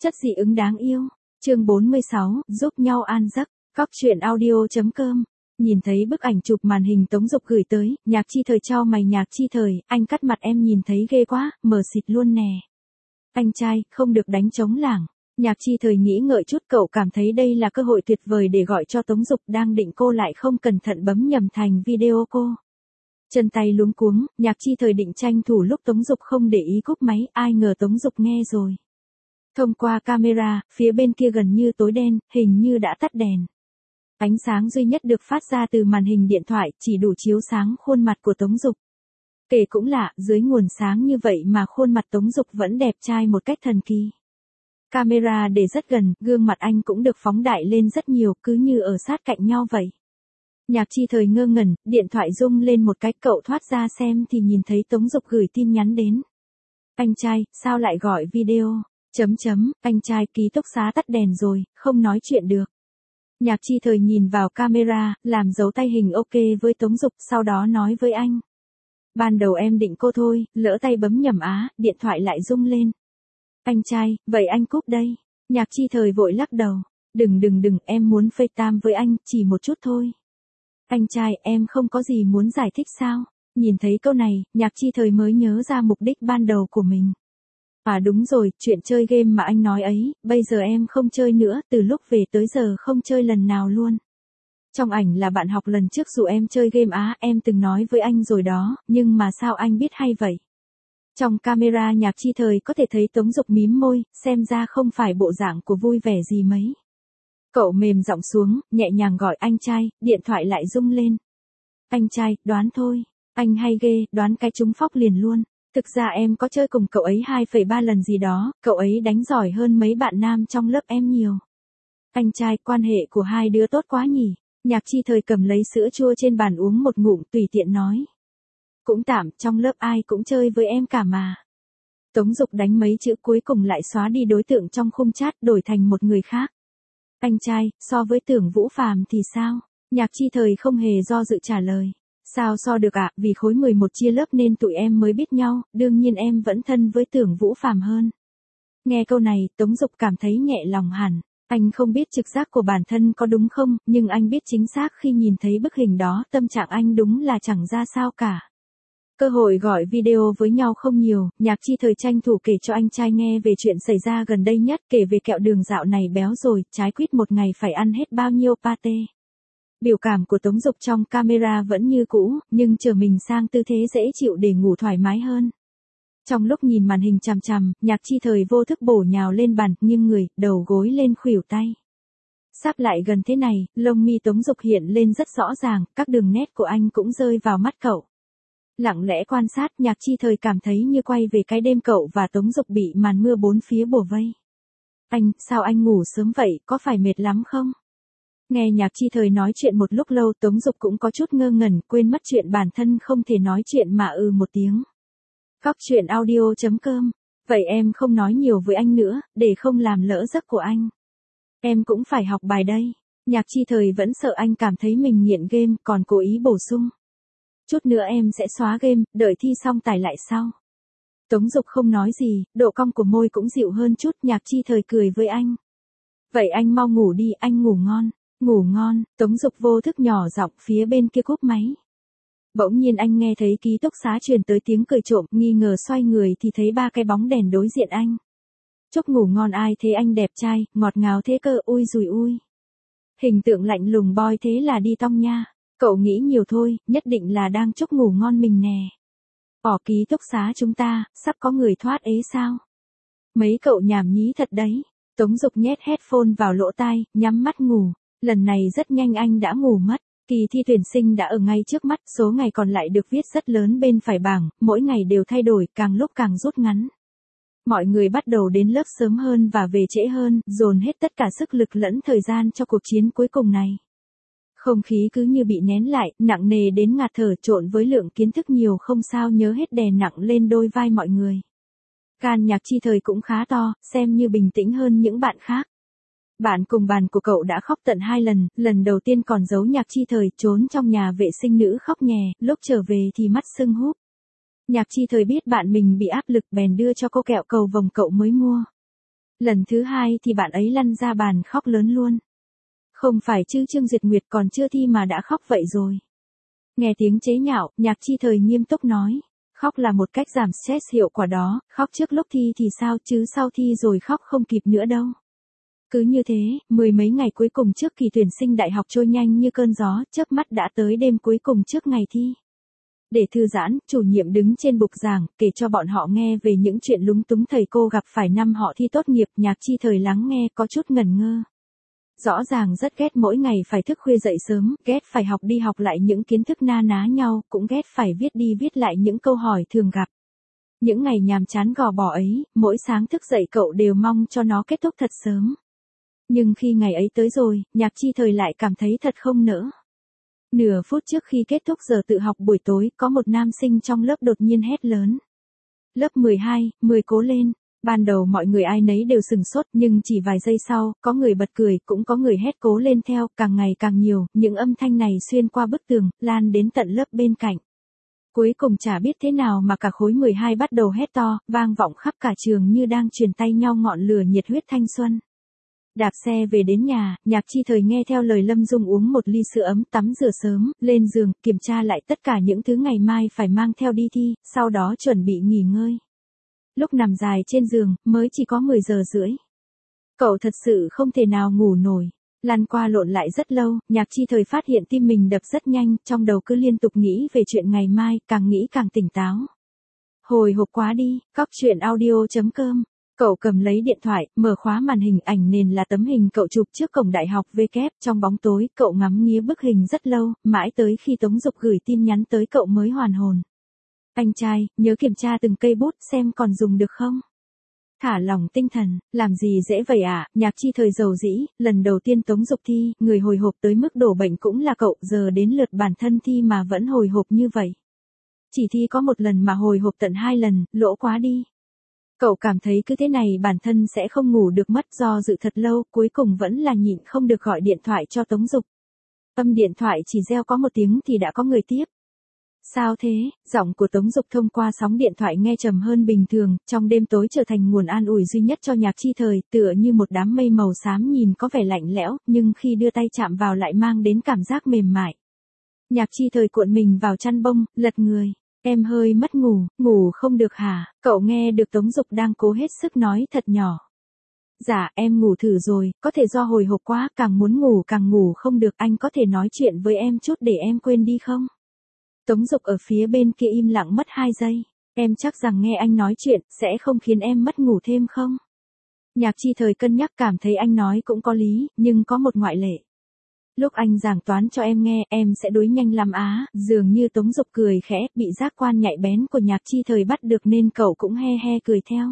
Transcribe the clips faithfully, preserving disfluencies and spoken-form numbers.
Chất dị ứng đáng yêu. Chương bốn mươi sáu, giúp nhau an giấc. Góc truyện audio.com. Nhìn thấy bức ảnh chụp màn hình Tống Dục gửi tới, Nhạc Chi Thời chau mày. Nhạc Chi Thời, anh cắt mặt em nhìn thấy ghê quá, mờ xịt luôn nè. Anh trai, không được đánh trống lảng. Nhạc Chi Thời nghĩ ngợi chút, cậu cảm thấy đây là cơ hội tuyệt vời để gọi cho Tống Dục, đang định cô lại không cẩn thận bấm nhầm thành video cô. Chân tay luống cuống, Nhạc Chi Thời định tranh thủ lúc Tống Dục không để ý cúp máy, ai ngờ Tống Dục nghe rồi. Thông qua camera, phía bên kia gần như tối đen, hình như đã tắt đèn. Ánh sáng duy nhất được phát ra từ màn hình điện thoại chỉ đủ chiếu sáng khuôn mặt của Tống Dục. Kể cũng lạ, dưới nguồn sáng như vậy mà khuôn mặt Tống Dục vẫn đẹp trai một cách thần kỳ. Camera để rất gần, gương mặt anh cũng được phóng đại lên rất nhiều, cứ như ở sát cạnh nhau vậy. Nhạc Chi Thời ngơ ngẩn, điện thoại rung lên một cái, cậu thoát ra xem thì nhìn thấy Tống Dục gửi tin nhắn đến. Anh trai, sao lại gọi video? Chấm chấm, anh trai, ký túc xá tắt đèn rồi, không nói chuyện được. Nhạc Chi Thời nhìn vào camera, làm dấu tay hình ok với Tống Dục, sau đó nói với anh. Ban đầu em định cô thôi, lỡ tay bấm nhầm á, điện thoại lại rung lên. Anh trai, vậy anh cúp đây. Nhạc Chi Thời vội lắc đầu. Đừng đừng đừng, em muốn FaceTime với anh, chỉ một chút thôi. Anh trai, em không có gì muốn giải thích sao? Nhìn thấy câu này, Nhạc Chi Thời mới nhớ ra mục đích ban đầu của mình. À đúng rồi, chuyện chơi game mà anh nói ấy, bây giờ em không chơi nữa, từ lúc về tới giờ không chơi lần nào luôn. Trong ảnh là bạn học lần trước dụ em chơi game á, em từng nói với anh rồi đó, nhưng mà sao anh biết hay vậy? Trong camera Nhạc Chi Thời có thể thấy Tống Dục mím môi, xem ra không phải bộ dạng của vui vẻ gì mấy. Cậu mềm giọng xuống, nhẹ nhàng gọi anh trai, điện thoại lại rung lên. Anh trai, đoán thôi, anh hay ghê, đoán cái trúng phóc liền luôn. Thực ra em có chơi cùng cậu ấy hai phẩy ba lần gì đó, cậu ấy đánh giỏi hơn mấy bạn nam trong lớp em nhiều. Anh trai, quan hệ của hai đứa tốt quá nhỉ. Nhạc Chi Thời cầm lấy sữa chua trên bàn uống một ngụm, tùy tiện nói. Cũng tạm, trong lớp ai cũng chơi với em cả mà. Tống Dục đánh mấy chữ cuối cùng lại xóa đi đối tượng trong khung chat, đổi thành một người khác. Anh trai, so với Tưởng Vũ Phàm thì sao? Nhạc Chi Thời không hề do dự trả lời. Sao so được ạ, à? Vì khối mười một chia lớp nên tụi em mới biết nhau, đương nhiên em vẫn thân với Tưởng Vũ Phàm hơn. Nghe câu này, Tống Dục cảm thấy nhẹ lòng hẳn. Anh không biết trực giác của bản thân có đúng không, nhưng anh biết chính xác khi nhìn thấy bức hình đó, tâm trạng anh đúng là chẳng ra sao cả. Cơ hội gọi video với nhau không nhiều, Nhạc Chi Thời tranh thủ kể cho anh trai nghe về chuyện xảy ra gần đây nhất, kể về kẹo đường dạo này béo rồi, trái quýt một ngày phải ăn hết bao nhiêu pate. Biểu cảm của Tống Dục trong camera vẫn như cũ, nhưng trở mình sang tư thế dễ chịu để ngủ thoải mái hơn. Trong lúc nhìn màn hình chằm chằm, Nhạc Chi Thời vô thức bổ nhào lên bàn, nghiêng người, đầu gối lên khuỷu tay. Sắp lại gần thế này, lông mi Tống Dục hiện lên rất rõ ràng, các đường nét của anh cũng rơi vào mắt cậu. Lặng lẽ quan sát, Nhạc Chi Thời cảm thấy như quay về cái đêm cậu và Tống Dục bị màn mưa bốn phía bủa vây. Anh, sao anh ngủ sớm vậy, có phải mệt lắm không? Nghe Nhạc Chi Thời nói chuyện một lúc lâu, Tống Dục cũng có chút ngơ ngẩn, quên mất chuyện bản thân không thể nói chuyện mà ừ một tiếng. Góc truyện audio.com. Vậy em không nói nhiều với anh nữa, để không làm lỡ giấc của anh. Em cũng phải học bài đây. Nhạc Chi Thời vẫn sợ anh cảm thấy mình nghiện game, còn cố ý bổ sung. Chút nữa em sẽ xóa game, đợi thi xong tải lại sau. Tống Dục không nói gì, độ cong của môi cũng dịu hơn chút, Nhạc Chi Thời cười với anh. Vậy anh mau ngủ đi, anh ngủ ngon. Ngủ ngon, Tống Dục vô thức nhỏ giọng phía bên kia cúp máy. Bỗng nhiên anh nghe thấy ký túc xá truyền tới tiếng cười trộm, nghi ngờ xoay người thì thấy ba cái bóng đèn đối diện anh. Chúc ngủ ngon ai thế anh đẹp trai, ngọt ngào thế cơ, ui dùi ui. Hình tượng lạnh lùng boy thế là đi tong nha. Cậu nghĩ nhiều thôi, nhất định là đang chúc ngủ ngon mình nè. Ở ký túc xá chúng ta, sắp có người thoát ế sao? Mấy cậu nhảm nhí thật đấy. Tống Dục nhét headphone vào lỗ tai, nhắm mắt ngủ. Lần này rất nhanh anh đã ngủ mất. Kỳ thi tuyển sinh đã ở ngay trước mắt, số ngày còn lại được viết rất lớn bên phải bảng, mỗi ngày đều thay đổi, càng lúc càng rút ngắn. Mọi người bắt đầu đến lớp sớm hơn và về trễ hơn, dồn hết tất cả sức lực lẫn thời gian cho cuộc chiến cuối cùng này. Không khí cứ như bị nén lại, nặng nề đến ngạt thở, trộn với lượng kiến thức nhiều không sao nhớ hết đè nặng lên đôi vai mọi người. Gan Nhạc Chi Thời cũng khá to, xem như bình tĩnh hơn những bạn khác. Bạn cùng bàn của cậu đã khóc tận hai lần, lần đầu tiên còn giấu Nhạc Chi Thời, trốn trong nhà vệ sinh nữ khóc nhè, lúc trở về thì mắt sưng húp. Nhạc Chi Thời biết bạn mình bị áp lực bèn đưa cho cô kẹo cầu vồng cậu mới mua. Lần thứ hai thì bạn ấy lăn ra bàn khóc lớn luôn. Không phải chứ Trương Duyệt Nguyệt còn chưa thi mà đã khóc vậy rồi. Nghe tiếng chế nhạo, Nhạc Chi Thời nghiêm túc nói. Khóc là một cách giảm stress hiệu quả đó, khóc trước lúc thi thì sao chứ sau thi rồi khóc không kịp nữa đâu. Cứ như thế, mười mấy ngày cuối cùng trước kỳ tuyển sinh đại học trôi nhanh như cơn gió, chớp mắt đã tới đêm cuối cùng trước ngày thi. Để thư giãn, chủ nhiệm đứng trên bục giảng, kể cho bọn họ nghe về những chuyện lúng túng thầy cô gặp phải năm họ thi tốt nghiệp. Nhạc Chi Thời lắng nghe có chút ngẩn ngơ. Rõ ràng rất ghét mỗi ngày phải thức khuya dậy sớm, ghét phải học đi học lại những kiến thức na ná nhau, cũng ghét phải viết đi viết lại những câu hỏi thường gặp. Những ngày nhàm chán gò bó ấy, mỗi sáng thức dậy cậu đều mong cho nó kết thúc thật sớm. Nhưng khi ngày ấy tới rồi, Nhạc Chi Thời lại cảm thấy thật không nỡ. Nửa phút trước khi kết thúc giờ tự học buổi tối, có một nam sinh trong lớp đột nhiên hét lớn. Lớp mười hai, mười cố lên. Ban đầu mọi người ai nấy đều sừng sốt, nhưng chỉ vài giây sau, có người bật cười, cũng có người hét cố lên theo, càng ngày càng nhiều, những âm thanh này xuyên qua bức tường, lan đến tận lớp bên cạnh. Cuối cùng chả biết thế nào mà cả khối mười hai bắt đầu hét to, vang vọng khắp cả trường như đang truyền tay nhau ngọn lửa nhiệt huyết thanh xuân. Đạp xe về đến nhà, Nhạc Chi Thời nghe theo lời Lâm Dung uống một ly sữa ấm, tắm rửa sớm, lên giường, kiểm tra lại tất cả những thứ ngày mai phải mang theo đi thi, sau đó chuẩn bị nghỉ ngơi. Lúc nằm dài trên giường, mới chỉ có mười giờ rưỡi. Cậu thật sự không thể nào ngủ nổi. Lăn qua lộn lại rất lâu, Nhạc Chi Thời phát hiện tim mình đập rất nhanh, trong đầu cứ liên tục nghĩ về chuyện ngày mai, càng nghĩ càng tỉnh táo. Hồi hộp quá đi, cóc truyện audio chấm com. Cậu cầm lấy điện thoại, mở khóa màn hình, ảnh nền là tấm hình cậu chụp trước cổng đại học vê kép, trong bóng tối, cậu ngắm nghía bức hình rất lâu, mãi tới khi Tống Dục gửi tin nhắn tới cậu mới hoàn hồn. Anh trai, nhớ kiểm tra từng cây bút xem còn dùng được không? Thả lỏng tinh thần, làm gì dễ vậy ạ? À? Nhạc Chi Thời dầu dĩ, lần đầu tiên Tống Dục thi, người hồi hộp tới mức đổ bệnh cũng là cậu, giờ đến lượt bản thân thi mà vẫn hồi hộp như vậy. Chỉ thi có một lần mà hồi hộp tận hai lần, lỗ quá đi. Cậu cảm thấy cứ thế này bản thân sẽ không ngủ được mất, do dự thật lâu, cuối cùng vẫn là nhịn không được gọi điện thoại cho Tống Dục. Âm điện thoại chỉ reo có một tiếng thì đã có người tiếp. Sao thế? Giọng của Tống Dục thông qua sóng điện thoại nghe trầm hơn bình thường, trong đêm tối trở thành nguồn an ủi duy nhất cho Nhạc Chi Thời, tựa như một đám mây màu xám nhìn có vẻ lạnh lẽo, nhưng khi đưa tay chạm vào lại mang đến cảm giác mềm mại. Nhạc Chi Thời cuộn mình vào chăn bông, lật người. Em hơi mất ngủ, ngủ không được hả? Cậu nghe được Tống Dục đang cố hết sức nói thật nhỏ. Dạ, em ngủ thử rồi, có thể do hồi hộp quá, càng muốn ngủ càng ngủ không được, anh có thể nói chuyện với em chút để em quên đi không? Tống Dục ở phía bên kia im lặng mất hai giây. Em chắc rằng nghe anh nói chuyện, sẽ không khiến em mất ngủ thêm không? Nhạc Chi Thời cân nhắc cảm thấy anh nói cũng có lý, nhưng có một ngoại lệ. Lúc anh giảng toán cho em nghe, em sẽ đuối nhanh lắm á, dường như Tống Dục cười khẽ, bị giác quan nhạy bén của Nhạc Chi Thời bắt được nên cậu cũng he he cười theo.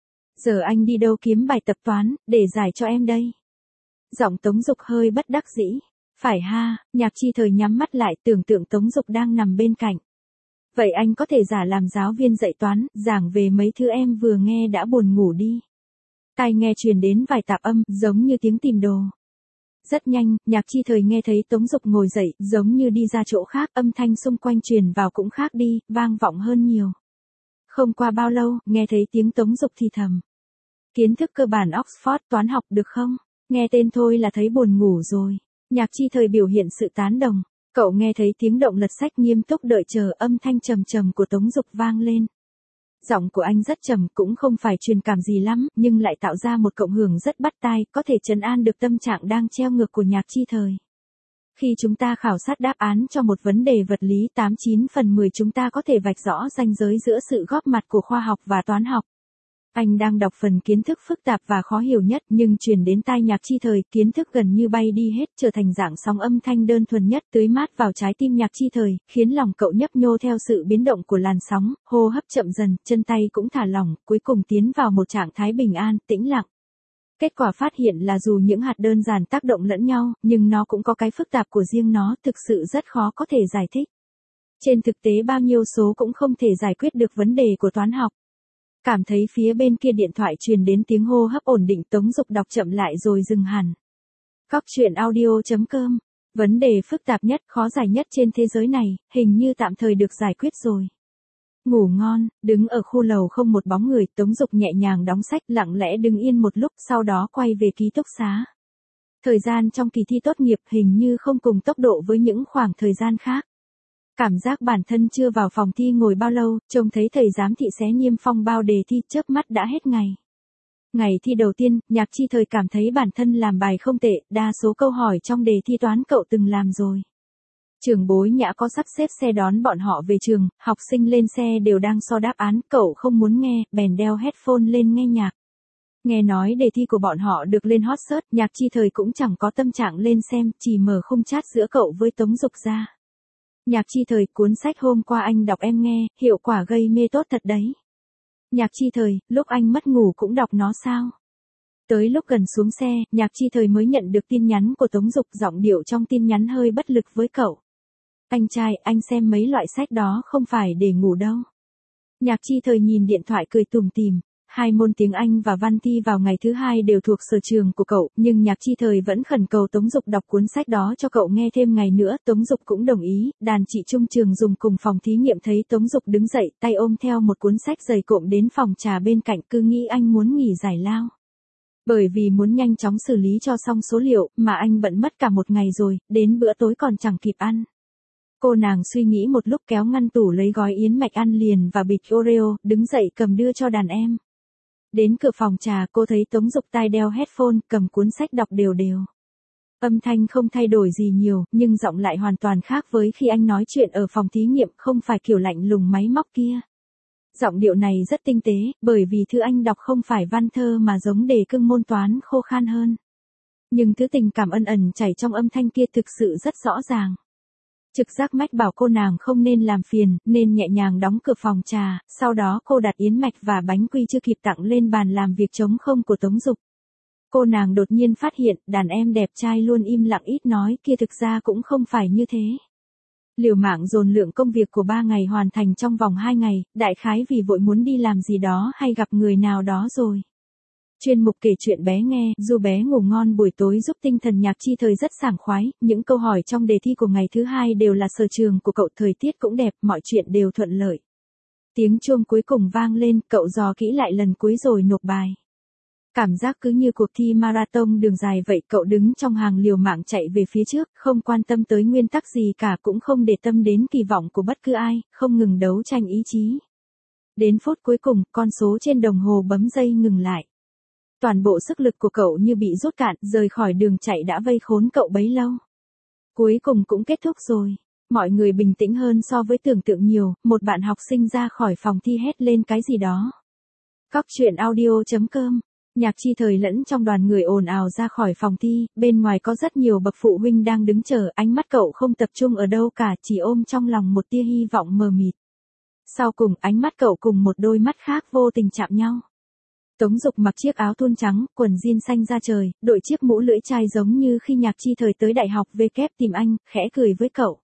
Giờ anh đi đâu kiếm bài tập toán, để giải cho em đây. Giọng Tống Dục hơi bất đắc dĩ. Phải ha, Nhạc Chi Thời nhắm mắt lại, tưởng tượng Tống Dục đang nằm bên cạnh. Vậy anh có thể giả làm giáo viên dạy toán, giảng về mấy thứ em vừa nghe đã buồn ngủ đi. Tai nghe truyền đến vài tạp âm, giống như tiếng tìm đồ. Rất nhanh, Nhạc Chi Thời nghe thấy Tống Dục ngồi dậy, giống như đi ra chỗ khác, âm thanh xung quanh truyền vào cũng khác đi, vang vọng hơn nhiều. Không qua bao lâu, nghe thấy tiếng Tống Dục thì thầm. Kiến thức cơ bản Oxford toán học được không? Nghe tên thôi là thấy buồn ngủ rồi. Nhạc Chi Thời biểu hiện sự tán đồng. Cậu nghe thấy tiếng động lật sách nghiêm túc đợi chờ, âm thanh trầm trầm của Tống Dục vang lên. Giọng của anh rất trầm, cũng không phải truyền cảm gì lắm, nhưng lại tạo ra một cộng hưởng rất bắt tai, có thể trấn an được tâm trạng đang treo ngược của Nhạc Chi Thời. Khi chúng ta khảo sát đáp án cho một vấn đề vật lý tám chín phần mười, chúng ta có thể vạch rõ ranh giới giữa sự góp mặt của khoa học và toán học. Anh đang đọc phần kiến thức phức tạp và khó hiểu nhất, nhưng truyền đến tai Nhạc Chi Thời, kiến thức gần như bay đi hết, trở thành dạng sóng âm thanh đơn thuần nhất, tưới mát vào trái tim Nhạc Chi Thời, khiến lòng cậu nhấp nhô theo sự biến động của làn sóng, hô hấp chậm dần, chân tay cũng thả lỏng, cuối cùng tiến vào một trạng thái bình an, tĩnh lặng. Kết quả phát hiện là dù những hạt đơn giản tác động lẫn nhau, nhưng nó cũng có cái phức tạp của riêng nó, thực sự rất khó có thể giải thích. Trên thực tế bao nhiêu số cũng không thể giải quyết được vấn đề của toán học. Cảm thấy phía bên kia điện thoại truyền đến tiếng hô hấp ổn định, Tống Dục đọc chậm lại rồi dừng hẳn. Cóc truyện audio chấm com. Vấn đề phức tạp nhất, khó giải nhất trên thế giới này, hình như tạm thời được giải quyết rồi. Ngủ ngon, đứng ở khu lầu không một bóng người, Tống Dục nhẹ nhàng đóng sách, lặng lẽ đứng yên một lúc, sau đó quay về ký túc xá. Thời gian trong kỳ thi tốt nghiệp hình như không cùng tốc độ với những khoảng thời gian khác. Cảm giác bản thân chưa vào phòng thi ngồi bao lâu, trông thấy thầy giám thị xé niêm phong bao đề thi, chớp mắt đã hết ngày. Ngày thi đầu tiên, Nhạc Chi Thời cảm thấy bản thân làm bài không tệ, đa số câu hỏi trong đề thi toán cậu từng làm rồi. Trường Bối Nhã có sắp xếp xe đón bọn họ về trường, học sinh lên xe đều đang so đáp án, cậu không muốn nghe, bèn đeo headphone lên nghe nhạc. Nghe nói đề thi của bọn họ được lên hot search, Nhạc Chi Thời cũng chẳng có tâm trạng lên xem, chỉ mở khung chat giữa cậu với Tống Dục ra. Nhạc Chi Thời, cuốn sách hôm qua anh đọc em nghe, hiệu quả gây mê tốt thật đấy. Nhạc Chi Thời, lúc anh mất ngủ cũng đọc nó sao? Tới lúc gần xuống xe, Nhạc Chi Thời mới nhận được tin nhắn của Tống Dục, giọng điệu trong tin nhắn hơi bất lực với cậu. Anh trai, anh xem mấy loại sách đó không phải để ngủ đâu. Nhạc Chi Thời nhìn điện thoại cười tủm tỉm. Hai môn tiếng Anh và văn thi vào ngày thứ hai đều thuộc sở trường của cậu, nhưng Nhạc Chi Thời vẫn khẩn cầu Tống Dục đọc cuốn sách đó cho cậu nghe thêm ngày nữa, Tống Dục cũng đồng ý. Đàn chị Trung Trường dùng cùng phòng thí nghiệm thấy Tống Dục đứng dậy, tay ôm theo một cuốn sách dày cộm đến phòng trà bên cạnh, cứ nghĩ anh muốn nghỉ giải lao. Bởi vì muốn nhanh chóng xử lý cho xong số liệu, mà anh bận mất cả một ngày rồi, đến bữa tối còn chẳng kịp ăn. Cô nàng suy nghĩ một lúc, kéo ngăn tủ lấy gói yến mạch ăn liền và bịch Oreo, đứng dậy cầm đưa cho đàn em. Đến cửa phòng trà, cô thấy Tống Dục tai đeo headphone, cầm cuốn sách đọc đều đều. Âm thanh không thay đổi gì nhiều, nhưng giọng lại hoàn toàn khác với khi anh nói chuyện ở phòng thí nghiệm, không phải kiểu lạnh lùng máy móc kia. Giọng điệu này rất tinh tế, bởi vì thứ anh đọc không phải văn thơ mà giống đề cương môn toán khô khan hơn. Nhưng thứ tình cảm ân ẩn chảy trong âm thanh kia thực sự rất rõ ràng. Trực giác mách bảo cô nàng không nên làm phiền, nên nhẹ nhàng đóng cửa phòng trà, sau đó cô đặt yến mạch và bánh quy chưa kịp tặng lên bàn làm việc trống không của Tống Dục. Cô nàng đột nhiên phát hiện, đàn em đẹp trai luôn im lặng ít nói kia thực ra cũng không phải như thế. Liều mạng dồn lượng công việc của ba ngày hoàn thành trong vòng hai ngày, đại khái vì vội muốn đi làm gì đó hay gặp người nào đó rồi. Chuyên mục kể chuyện bé nghe, dù bé ngủ ngon buổi tối giúp tinh thần Nhạc Chi Thời rất sảng khoái, những câu hỏi trong đề thi của ngày thứ hai đều là sở trường của cậu, thời tiết cũng đẹp, mọi chuyện đều thuận lợi. Tiếng chuông cuối cùng vang lên, cậu dò kỹ lại lần cuối rồi nộp bài. Cảm giác cứ như cuộc thi marathon đường dài vậy, cậu đứng trong hàng liều mạng chạy về phía trước, không quan tâm tới nguyên tắc gì cả, cũng không để tâm đến kỳ vọng của bất cứ ai, không ngừng đấu tranh ý chí. Đến phút cuối cùng, con số trên đồng hồ bấm giây ngừng lại. Toàn bộ sức lực của cậu như bị rút cạn, rời khỏi đường chạy đã vây khốn cậu bấy lâu. Cuối cùng cũng kết thúc rồi. Mọi người bình tĩnh hơn so với tưởng tượng nhiều, một bạn học sinh ra khỏi phòng thi hét lên cái gì đó. Cóc truyện audio chấm com. Nhạc Chi Thời lẫn trong đoàn người ồn ào ra khỏi phòng thi, bên ngoài có rất nhiều bậc phụ huynh đang đứng chờ, ánh mắt cậu không tập trung ở đâu cả, chỉ ôm trong lòng một tia hy vọng mờ mịt. Sau cùng, ánh mắt cậu cùng một đôi mắt khác vô tình chạm nhau. Tống Dục mặc chiếc áo thun trắng, quần jean xanh da trời, đội chiếc mũ lưỡi chai giống như khi Nhạc Chi Thời tới đại học về kép tìm anh, khẽ cười với cậu.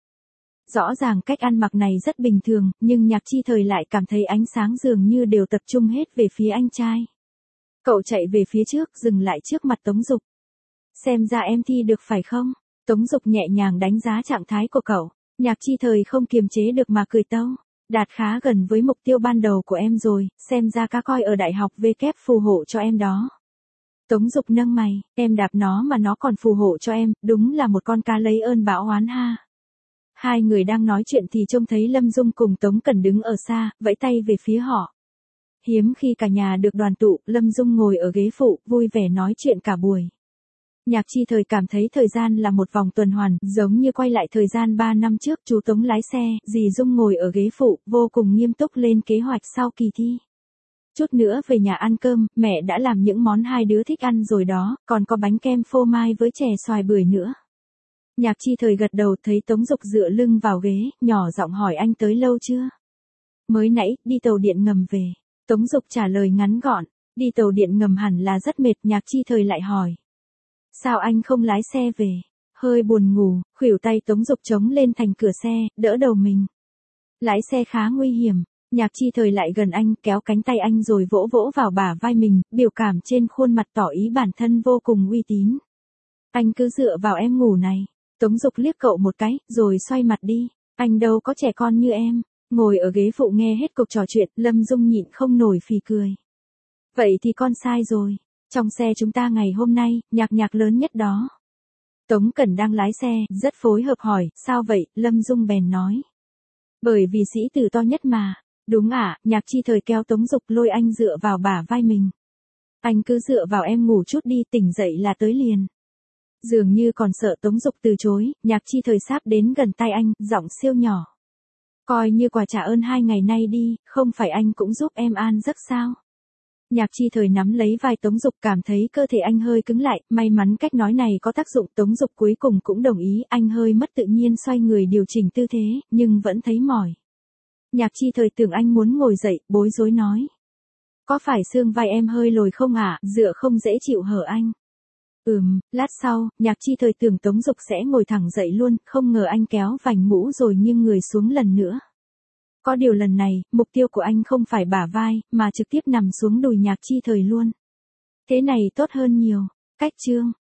Rõ ràng cách ăn mặc này rất bình thường, nhưng Nhạc Chi Thời lại cảm thấy ánh sáng dường như đều tập trung hết về phía anh trai. Cậu chạy về phía trước, dừng lại trước mặt Tống Dục. Xem ra em thi được phải không? Tống Dục nhẹ nhàng đánh giá trạng thái của cậu. Nhạc Chi Thời không kiềm chế được mà cười tâu. Đạt khá gần với mục tiêu ban đầu của em rồi, xem ra cá coi ở đại học về kép phù hộ cho em đó. Tống Dục nâng mày, em đạp nó mà nó còn phù hộ cho em, đúng là một con cá lấy ơn báo oán ha. Hai người đang nói chuyện thì trông thấy Lâm Dung cùng Tống Cẩn đứng ở xa, vẫy tay về phía họ. Hiếm khi cả nhà được đoàn tụ, Lâm Dung ngồi ở ghế phụ, vui vẻ nói chuyện cả buổi. Nhạc Chi Thời cảm thấy thời gian là một vòng tuần hoàn, giống như quay lại thời gian ba năm trước, chú Tống lái xe, dì Dung ngồi ở ghế phụ, vô cùng nghiêm túc lên kế hoạch sau kỳ thi. Chút nữa về nhà ăn cơm, mẹ đã làm những món hai đứa thích ăn rồi đó, còn có bánh kem phô mai với chè xoài bưởi nữa. Nhạc Chi Thời gật đầu, thấy Tống Dục dựa lưng vào ghế, nhỏ giọng hỏi anh tới lâu chưa? Mới nãy, đi tàu điện ngầm về. Tống Dục trả lời ngắn gọn, đi tàu điện ngầm hẳn là rất mệt. Nhạc Chi Thời lại hỏi. Sao anh không lái xe về? Hơi buồn ngủ, khuỷu tay Tống Dục chống lên thành cửa xe, đỡ đầu mình. Lái xe khá nguy hiểm. Nhạc Chi Thời lại gần anh, kéo cánh tay anh rồi vỗ vỗ vào bả vai mình, biểu cảm trên khuôn mặt tỏ ý bản thân vô cùng uy tín. Anh cứ dựa vào em ngủ này. Tống Dục liếc cậu một cái, rồi xoay mặt đi. Anh đâu có trẻ con như em. Ngồi ở ghế phụ nghe hết cuộc trò chuyện, Lâm Dung nhịn không nổi phì cười. Vậy thì con sai rồi. Trong xe chúng ta ngày hôm nay, nhạc nhạc lớn nhất đó. Tống Cẩn đang lái xe, rất phối hợp hỏi, sao vậy, Lâm Dung bèn nói. Bởi vì sĩ tử to nhất mà. Đúng ạ, Nhạc Chi Thời kéo Tống Dục lôi anh dựa vào bả vai mình. Anh cứ dựa vào em ngủ chút đi, tỉnh dậy là tới liền. Dường như còn sợ Tống Dục từ chối, Nhạc Chi Thời sáp đến gần tay anh, giọng siêu nhỏ. Coi như quà trả ơn hai ngày nay đi, không phải anh cũng giúp em an giấc sao? Nhạc Chi Thời nắm lấy vai Tống Dục, cảm thấy cơ thể anh hơi cứng lại, may mắn cách nói này có tác dụng, Tống Dục cuối cùng cũng đồng ý, anh hơi mất tự nhiên xoay người điều chỉnh tư thế, nhưng vẫn thấy mỏi. Nhạc Chi Thời tưởng anh muốn ngồi dậy, bối rối nói. Có phải xương vai em hơi lồi không ạ, dựa không dễ chịu hở anh? Ừm, lát sau, Nhạc Chi Thời tưởng Tống Dục sẽ ngồi thẳng dậy luôn, không ngờ anh kéo vành mũ rồi nghiêng người xuống lần nữa. Có điều lần này, mục tiêu của anh không phải bả vai, mà trực tiếp nằm xuống đùi Nhạc Chi Thời luôn. Thế này tốt hơn nhiều. Cách chương